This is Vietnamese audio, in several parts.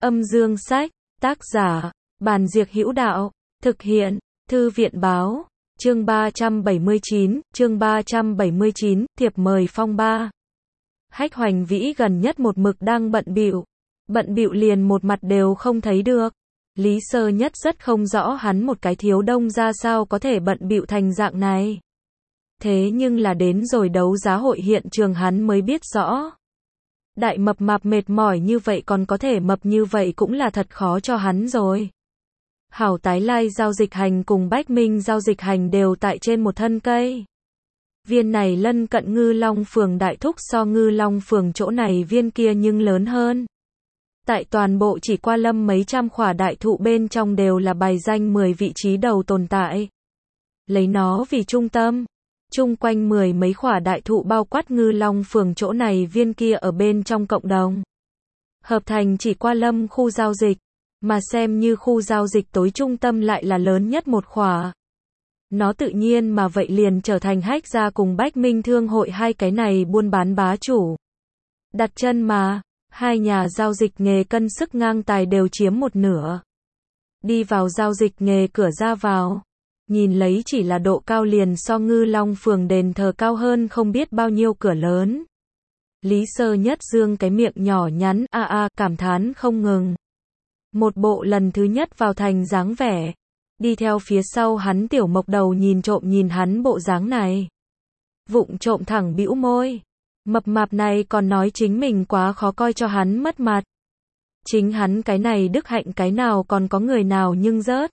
Âm dương sách, tác giả, Bàn Diệc Hữu Đạo, thực hiện, Thư viện báo, chương 379, thiệp mời phong ba. Hách Hoành Vĩ gần nhất một mực đang bận bịu liền một mặt đều không thấy được. Lý Sơ Nhất rất không rõ hắn một cái thiếu đông ra sao có thể bận bịu thành dạng này. Thế nhưng là đến rồi đấu giá hội hiện trường hắn mới biết rõ. Đại mập mạp mệt mỏi như vậy còn có thể mập như vậy cũng là thật khó cho hắn rồi. Hảo Tái Lai giao dịch hành cùng Bách Minh giao dịch hành đều tại trên một thân cây. Viên này lân cận Ngư Long Phường đại thúc so Ngư Long Phường chỗ này viên kia nhưng lớn hơn. Tại toàn bộ Chỉ Qua Lâm mấy trăm khỏa đại thụ bên trong đều là bài danh 10 vị trí đầu tồn tại. Lấy nó vì trung tâm, chung quanh 10 mấy khỏa đại thụ bao quát Ngư Long Phường chỗ này viên kia ở bên trong cộng đồng. Hợp thành Chỉ Qua Lâm khu giao dịch, mà xem như khu giao dịch tối trung tâm lại là lớn nhất một khỏa. Nó tự nhiên mà vậy liền trở thành Hách gia cùng Bách Minh Thương hội hai cái này buôn bán bá chủ. Đặt chân mà, hai nhà giao dịch nghề cân sức ngang tài đều chiếm một nửa. Đi vào giao dịch nghề cửa ra vào, nhìn lấy chỉ là độ cao liền so Ngư Long Phường đền thờ cao hơn không biết bao nhiêu cửa lớn. Lý Sơ Nhất dương cái miệng nhỏ nhắn cảm thán không ngừng. Một bộ lần thứ nhất vào thành dáng vẻ. Đi theo phía sau hắn Tiểu Mộc Đầu nhìn trộm nhìn hắn bộ dáng này. Vụng trộm thẳng bĩu môi. Mập mạp này còn nói chính mình quá khó coi cho hắn mất mặt. Chính hắn cái này đức hạnh cái nào còn có người nào nhưng rớt.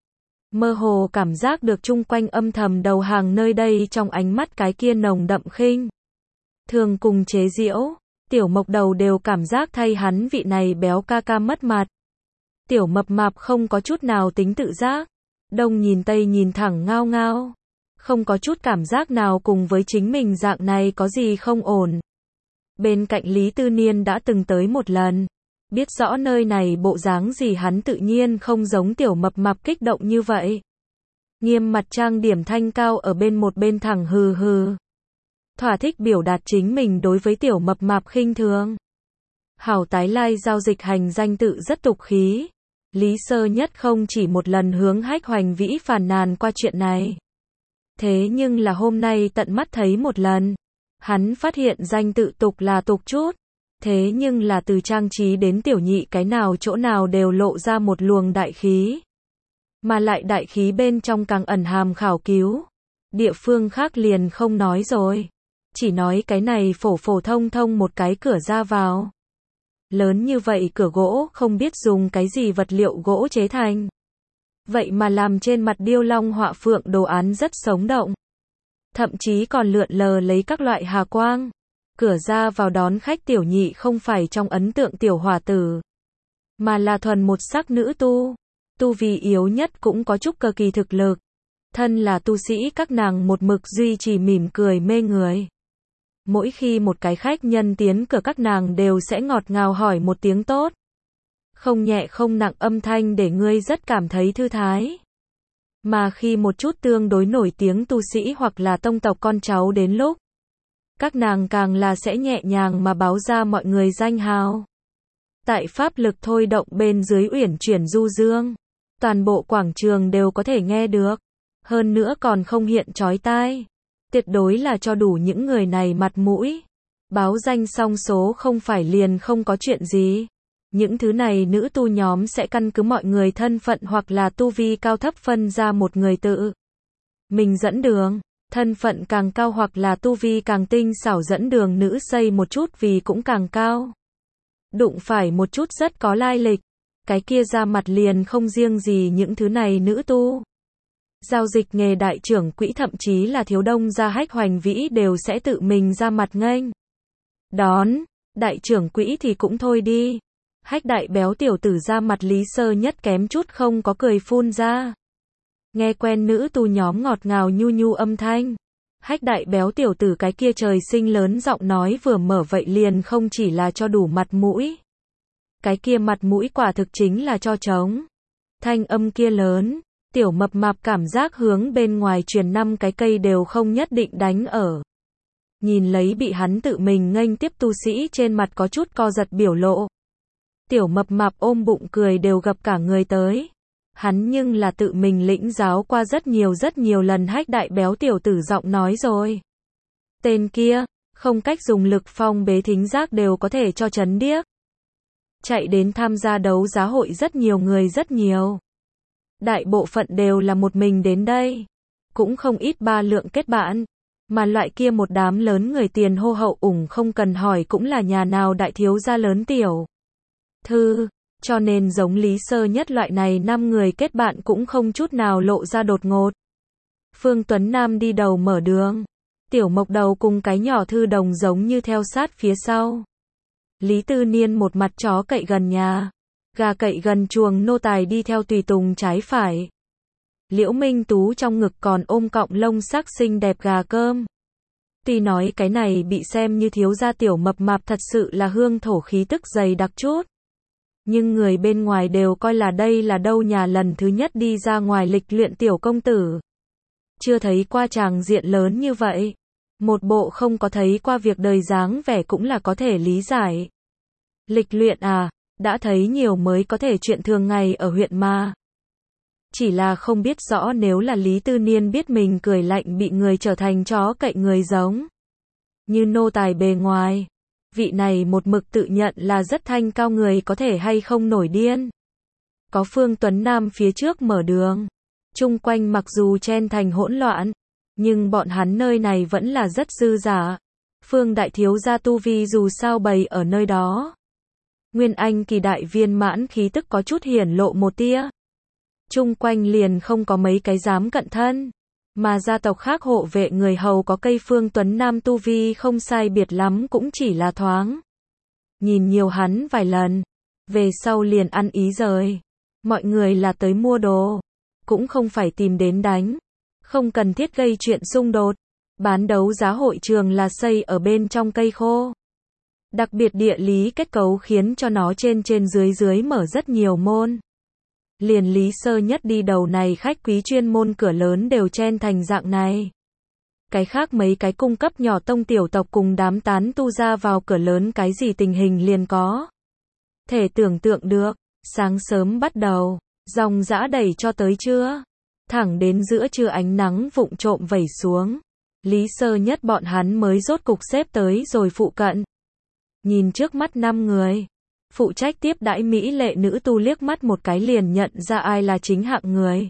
Mơ hồ cảm giác được chung quanh âm thầm đầu hàng nơi đây trong ánh mắt cái kia nồng đậm khinh thường cùng chế giễu. Tiểu Mộc Đầu đều cảm giác thay hắn vị này béo ca ca mất mặt. Tiểu mập mạp không có chút nào tính tự giác. Đông nhìn tây nhìn thẳng ngao ngao. Không có chút cảm giác nào cùng với chính mình dạng này có gì không ổn. Bên cạnh Lý Tư Niên đã từng tới một lần. Biết rõ nơi này bộ dáng gì hắn tự nhiên không giống tiểu mập mạp kích động như vậy. Nghiêm mặt trang điểm thanh cao ở một bên thẳng hừ hừ. Thỏa thích biểu đạt chính mình đối với tiểu mập mạp khinh thường. Hảo Tái Lai giao dịch hành danh tự rất tục khí. Lý Sơ Nhất không chỉ một lần hướng Hách Hoành Vĩ phàn nàn qua chuyện này. Thế nhưng là hôm nay tận mắt thấy một lần. Hắn phát hiện danh tự tục là tục chút. Thế nhưng là từ trang trí đến tiểu nhị cái nào chỗ nào đều lộ ra một luồng đại khí. Mà lại đại khí bên trong càng ẩn hàm khảo cứu. Địa phương khác liền không nói rồi. Chỉ nói cái này phổ phổ thông thông một cái cửa ra vào. Lớn như vậy cửa gỗ không biết dùng cái gì vật liệu gỗ chế thành. Vậy mà làm trên mặt điêu long họa phượng đồ án rất sống động. Thậm chí còn lượn lờ lấy các loại hà quang. Cửa ra vào đón khách tiểu nhị không phải trong ấn tượng tiểu hỏa tử. Mà là thuần một sắc nữ tu. Tu vi yếu nhất cũng có chút cơ kỳ thực lực. Thân là tu sĩ các nàng một mực duy trì mỉm cười mê người. Mỗi khi một cái khách nhân tiến cửa các nàng đều sẽ ngọt ngào hỏi một tiếng tốt. Không nhẹ không nặng âm thanh để ngươi rất cảm thấy thư thái. Mà khi một chút tương đối nổi tiếng tu sĩ hoặc là tông tộc con cháu đến lúc, các nàng càng là sẽ nhẹ nhàng mà báo ra mọi người danh hào. Tại pháp lực thôi động bên dưới uyển chuyển du dương, toàn bộ quảng trường đều có thể nghe được. Hơn nữa còn không hiện chói tai. Tuyệt đối là cho đủ những người này mặt mũi. Báo danh xong số không phải liền không có chuyện gì. Những thứ này nữ tu nhóm sẽ căn cứ mọi người thân phận hoặc là tu vi cao thấp phân ra một người tự mình dẫn đường. Thân phận càng cao hoặc là tu vi càng tinh xảo dẫn đường nữ xây một chút vì cũng càng cao. Đụng phải một chút rất có lai lịch. Cái kia ra mặt liền không riêng gì những thứ này nữ tu. Giao dịch nghề đại trưởng quỹ thậm chí là thiếu đông gia Hách Hoành Vĩ đều sẽ tự mình ra mặt nghênh đón. Đại trưởng quỹ thì cũng thôi đi. Hách đại béo tiểu tử ra mặt Lý Sơ Nhất kém chút không có cười phun ra. Nghe quen nữ tu nhóm ngọt ngào nhu nhu âm thanh. Hách đại béo tiểu tử cái kia trời sinh lớn giọng nói vừa mở vậy liền không chỉ là cho đủ mặt mũi. Cái kia mặt mũi quả thực chính là cho trống. Thanh âm kia lớn. Tiểu mập mạp cảm giác hướng bên ngoài truyền 5 cái cây đều không nhất định đánh ở. Nhìn lấy bị hắn tự mình nghênh tiếp tu sĩ trên mặt có chút co giật biểu lộ. Tiểu mập mạp ôm bụng cười đều gập cả người tới. Hắn nhưng là tự mình lĩnh giáo qua rất nhiều lần Hách đại béo tiểu tử giọng nói rồi. Tên kia, không cách dùng lực phong bế thính giác đều có thể cho chấn điếc. Chạy đến tham gia đấu giá hội rất nhiều người rất nhiều. Đại bộ phận đều là một mình đến đây. Cũng không ít ba lượng kết bạn. Mà loại kia một đám lớn người tiền hô hậu ủng không cần hỏi cũng là nhà nào đại thiếu gia lớn tiểu thư. Cho nên giống Lý Sơ Nhất loại này 5 người kết bạn cũng không chút nào lộ ra đột ngột. Phương Tuấn Nam đi đầu mở đường. Tiểu Mộc Đầu cùng cái nhỏ Thư Đồng giống như theo sát phía sau. Lý Tư Niên một mặt chó cậy gần nhà. Gà cậy gần chuồng nô tài đi theo tùy tùng trái phải. Liễu Minh Tú trong ngực còn ôm cọng lông sắc xinh đẹp gà cơm. Tuy nói cái này bị xem như thiếu gia tiểu mập mạp thật sự là hương thổ khí tức dày đặc chút. Nhưng người bên ngoài đều coi là đây là đâu nhà lần thứ nhất đi ra ngoài lịch luyện tiểu công tử. Chưa thấy qua tràng diện lớn như vậy. Một bộ không có thấy qua việc đời dáng vẻ cũng là có thể lý giải. Lịch luyện à, đã thấy nhiều mới có thể chuyện thường ngày ở huyện mà. Chỉ là không biết rõ nếu là Lý Tư Niên biết mình cười lạnh bị người trở thành chó cậy người giống như nô tài bề ngoài. Vị này một mực tự nhận là rất thanh cao người có thể hay không nổi điên. Có Phương Tuấn Nam phía trước mở đường. Chung quanh mặc dù chen thành hỗn loạn, nhưng bọn hắn nơi này vẫn là rất dư dả. Phương đại thiếu gia tu vi dù sao bày ở nơi đó. Nguyên Anh kỳ đại viên mãn khí tức có chút hiển lộ một tia. Chung quanh liền không có mấy cái dám cận thân. Mà gia tộc khác hộ vệ người hầu có cây Phương Tuấn Nam tu vi không sai biệt lắm cũng chỉ là thoáng. Nhìn nhiều hắn vài lần. Về sau liền ăn ý rời. Mọi người là tới mua đồ. Cũng không phải tìm đến đánh. Không cần thiết gây chuyện xung đột. Bán đấu giá hội trường là xây ở bên trong cây khô. Đặc biệt địa lý kết cấu khiến cho nó trên dưới mở rất nhiều môn. Liền Lý Sơ Nhất đi đầu này khách quý chuyên môn cửa lớn đều chen thành dạng này. Cái khác mấy cái cung cấp nhỏ tông tiểu tộc cùng đám tán tu ra vào cửa lớn cái gì tình hình liền có. Thể tưởng tượng được, sáng sớm bắt đầu, dòng dã đẩy cho tới trưa. Thẳng đến giữa trưa ánh nắng vụng trộm vẩy xuống. Lý Sơ Nhất bọn hắn mới rốt cục xếp tới rồi phụ cận. Nhìn trước mắt 5 người. Phụ trách tiếp đãi mỹ lệ nữ tu liếc mắt một cái liền nhận ra ai là chính hạng người.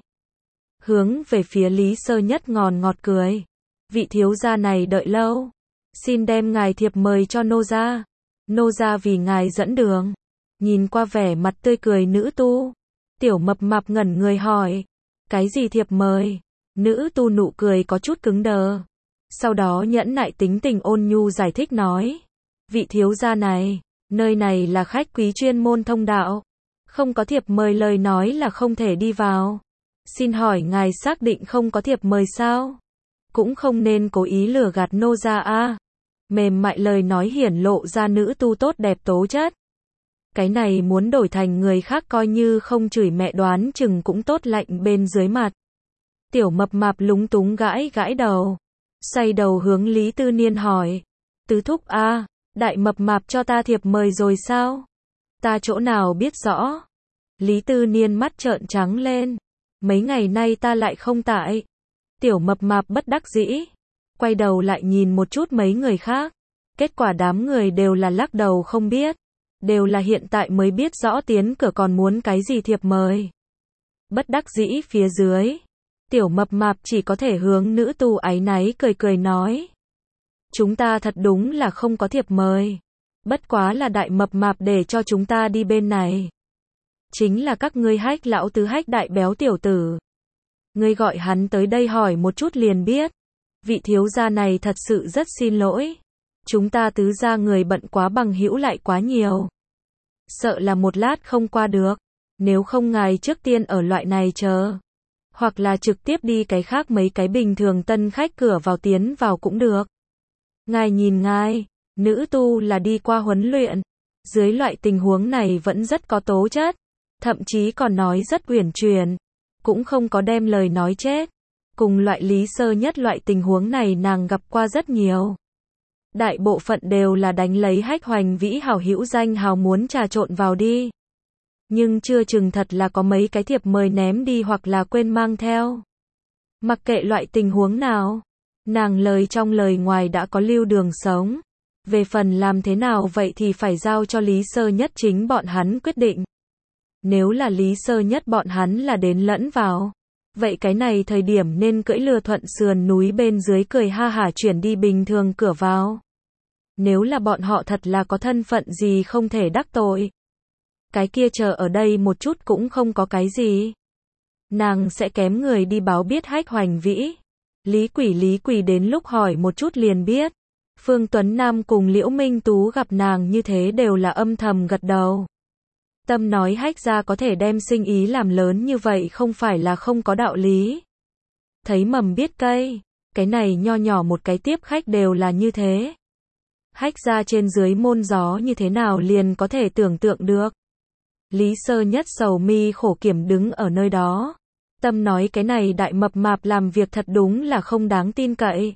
Hướng về phía Lý Sơ Nhất ngọt cười. Vị thiếu gia này đợi lâu. Xin đem ngài thiệp mời cho nô gia. Nô gia vì ngài dẫn đường. Nhìn qua vẻ mặt tươi cười nữ tu. Tiểu mập mạp ngẩn người hỏi. Cái gì thiệp mời? Nữ tu nụ cười có chút cứng đờ. Sau đó nhẫn nại tính tình ôn nhu giải thích nói. Vị thiếu gia này. Nơi này là khách quý chuyên môn thông đạo. Không có thiệp mời lời nói là không thể đi vào. Xin hỏi ngài xác định không có thiệp mời sao? Cũng không nên cố ý lừa gạt nô gia a. Mềm mại lời nói hiển lộ ra nữ tu tốt đẹp tố chất. Cái này muốn đổi thành người khác coi như không chửi mẹ đoán chừng cũng tốt lạnh bên dưới mặt. Tiểu mập mạp lúng túng gãi đầu. Xoay đầu hướng Lý Tư Niên hỏi. Tứ thúc a. Đại mập mạp cho ta thiệp mời rồi sao? Ta chỗ nào biết rõ? Lý Tư Niên mắt trợn trắng lên. Mấy ngày nay ta lại không tại. Tiểu mập mạp bất đắc dĩ. Quay đầu lại nhìn một chút mấy người khác. Kết quả đám người đều là lắc đầu không biết. Đều là hiện tại mới biết rõ tiến cửa còn muốn cái gì thiệp mời. Bất đắc dĩ phía dưới. Tiểu mập mạp chỉ có thể hướng nữ tu áy náy cười nói. Chúng ta thật đúng là không có thiệp mời. Bất quá là đại mập mạp để cho chúng ta đi bên này. Chính là các ngươi Hách lão tứ Hách đại béo tiểu tử. Ngươi gọi hắn tới đây hỏi một chút liền biết. Vị thiếu gia này thật sự rất xin lỗi. Chúng ta tứ gia người bận quá bằng hữu lại quá nhiều. Sợ là một lát không qua được. Nếu không ngài trước tiên ở loại này chờ. Hoặc là trực tiếp đi cái khác mấy cái bình thường tân khách cửa vào tiến vào cũng được. Ngài nhìn ngài, nữ tu là đi qua huấn luyện. Dưới loại tình huống này vẫn rất có tố chất. Thậm chí còn nói rất uyển chuyển. Cũng không có đem lời nói chết. Cùng loại Lý Sơ Nhất loại tình huống này nàng gặp qua rất nhiều. Đại bộ phận đều là đánh lấy Hách Hoành Vĩ hảo hữu danh hào muốn trà trộn vào đi. Nhưng chưa chừng thật là có mấy cái thiệp mời ném đi hoặc là quên mang theo. Mặc kệ loại tình huống nào, nàng lời trong lời ngoài đã có lưu đường sống. Về phần làm thế nào vậy thì phải giao cho Lý Sơ Nhất chính bọn hắn quyết định. Nếu là Lý Sơ Nhất bọn hắn là đến lẫn vào, vậy cái này thời điểm nên cưỡi lừa thuận sườn núi bên dưới cười ha hả chuyển đi bình thường cửa vào. Nếu là bọn họ thật là có thân phận gì không thể đắc tội, cái kia chờ ở đây một chút cũng không có cái gì. Nàng sẽ kém người đi báo biết Hách Hoành Vĩ. Lý Quỷ đến lúc hỏi một chút liền biết. Phương Tuấn Nam cùng Liễu Minh Tú gặp nàng như thế đều là âm thầm gật đầu. Tâm nói Hách gia có thể đem sinh ý làm lớn như vậy không phải là không có đạo lý. Thấy mầm biết cây, cái này nho nhỏ một cái tiếp khách đều là như thế. Hách gia trên dưới môn gió như thế nào liền có thể tưởng tượng được. Lý Sơ Nhất sầu mi khổ kiểm đứng ở nơi đó. Tâm nói cái này đại mập mạp làm việc thật đúng là không đáng tin cậy.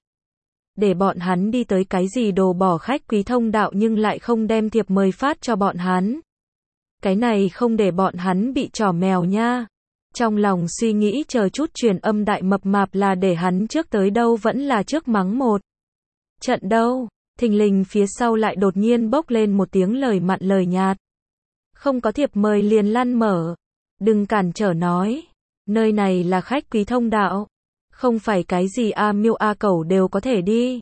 Để bọn hắn đi tới cái gì đồ bỏ khách quý thông đạo nhưng lại không đem thiệp mời phát cho bọn hắn. Cái này không để bọn hắn bị trò mèo nha. Trong lòng suy nghĩ chờ chút truyền âm đại mập mạp là để hắn trước tới đâu vẫn là trước mắng một trận đâu. Thình lình phía sau lại đột nhiên bốc lên một tiếng lời mặn lời nhạt. Không có thiệp mời liền lăn mở. Đừng cản trở nói. Nơi này là khách quý thông đạo. Không phải cái gì A Miêu A Cẩu đều có thể đi.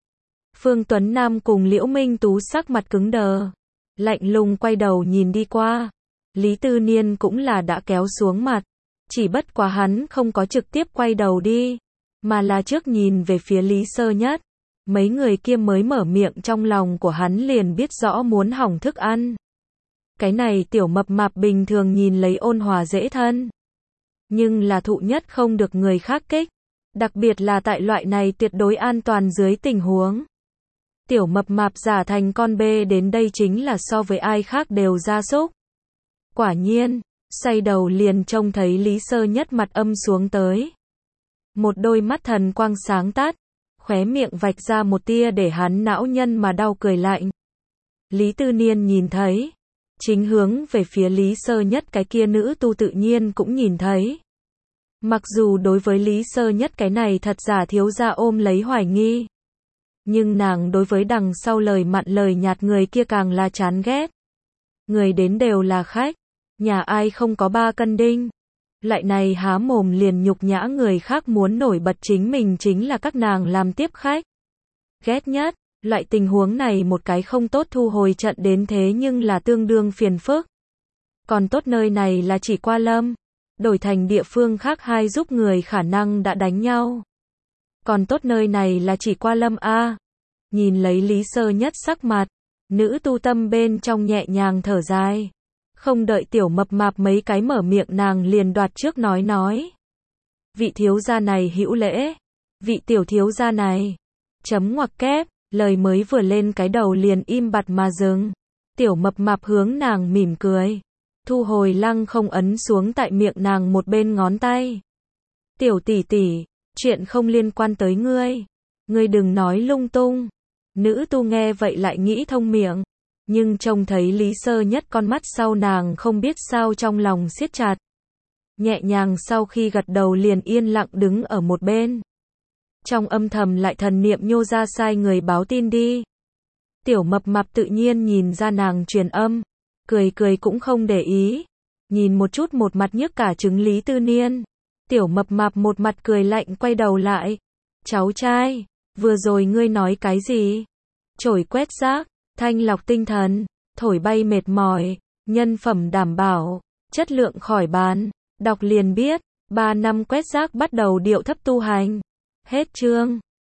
Phương Tuấn Nam cùng Liễu Minh Tú sắc mặt cứng đờ. Lạnh lùng quay đầu nhìn đi qua. Lý Tư Niên cũng là đã kéo xuống mặt. Chỉ bất quá hắn không có trực tiếp quay đầu đi. Mà là trước nhìn về phía Lý Sơ Nhất. Mấy người kia mới mở miệng trong lòng của hắn liền biết rõ muốn hỏng thức ăn. Cái này tiểu mập mạp bình thường nhìn lấy ôn hòa dễ thân. Nhưng là thụ nhất không được người khác kích. Đặc biệt là tại loại này tuyệt đối an toàn dưới tình huống. Tiểu mập mạp giả thành con bê đến đây chính là so với ai khác đều gia súc. Quả nhiên, xoay đầu liền trông thấy Lý Sơ Nhất mặt âm xuống tới. Một đôi mắt thần quang sáng tát, khóe miệng vạch ra một tia để hắn não nhân mà đau cười lạnh. Lý Tư Niên nhìn thấy, chính hướng về phía Lý Sơ Nhất cái kia nữ tu tự nhiên cũng nhìn thấy. Mặc dù đối với Lý Sơ Nhất cái này thật giả thiếu gia ôm lấy hoài nghi. Nhưng nàng đối với đằng sau lời mặn lời nhạt người kia càng là chán ghét. Người đến đều là khách. Nhà ai không có 3 cân đinh. Lại này há mồm liền nhục nhã người khác muốn nổi bật chính mình chính là các nàng làm tiếp khách. Ghét nhất, loại tình huống này một cái không tốt thu hồi trận đến thế nhưng là tương đương phiền phức. Còn tốt nơi này là chỉ qua lâm. Đổi thành địa phương khác hai giúp người khả năng đã đánh nhau. Còn tốt nơi này là chỉ qua lâm a. Nhìn lấy Lý Sơ Nhất sắc mặt, nữ tu tâm bên trong nhẹ nhàng thở dài. Không đợi tiểu mập mạp mấy cái mở miệng nàng liền đoạt trước nói. Vị thiếu gia này hữu lễ. Vị tiểu thiếu gia này. Chấm ngoặc kép, lời mới vừa lên cái đầu liền im bặt mà dừng. Tiểu mập mạp hướng nàng mỉm cười. Thu hồi lăng không ấn xuống tại miệng nàng một bên ngón tay. Tiểu tỷ tỷ, chuyện không liên quan tới ngươi. Ngươi đừng nói lung tung. Nữ tu nghe vậy lại nghĩ thông miệng. Nhưng trông thấy Lý Sơ Nhất con mắt sau nàng không biết sao trong lòng siết chặt. Nhẹ nhàng sau khi gật đầu liền yên lặng đứng ở một bên. Trong âm thầm lại thần niệm nhô ra sai người báo tin đi. Tiểu mập mạp tự nhiên nhìn ra nàng truyền âm. Cười cũng không để ý. Nhìn một chút một mặt nhức cả trứng Lý Tư Niên. Tiểu mập mạp một mặt cười lạnh quay đầu lại. Cháu trai, vừa rồi ngươi nói cái gì? Chổi quét rác, thanh lọc tinh thần, thổi bay mệt mỏi, nhân phẩm đảm bảo, chất lượng khỏi bàn. Đọc liền biết, 3 năm quét rác bắt đầu điệu thấp tu hành. Hết chương.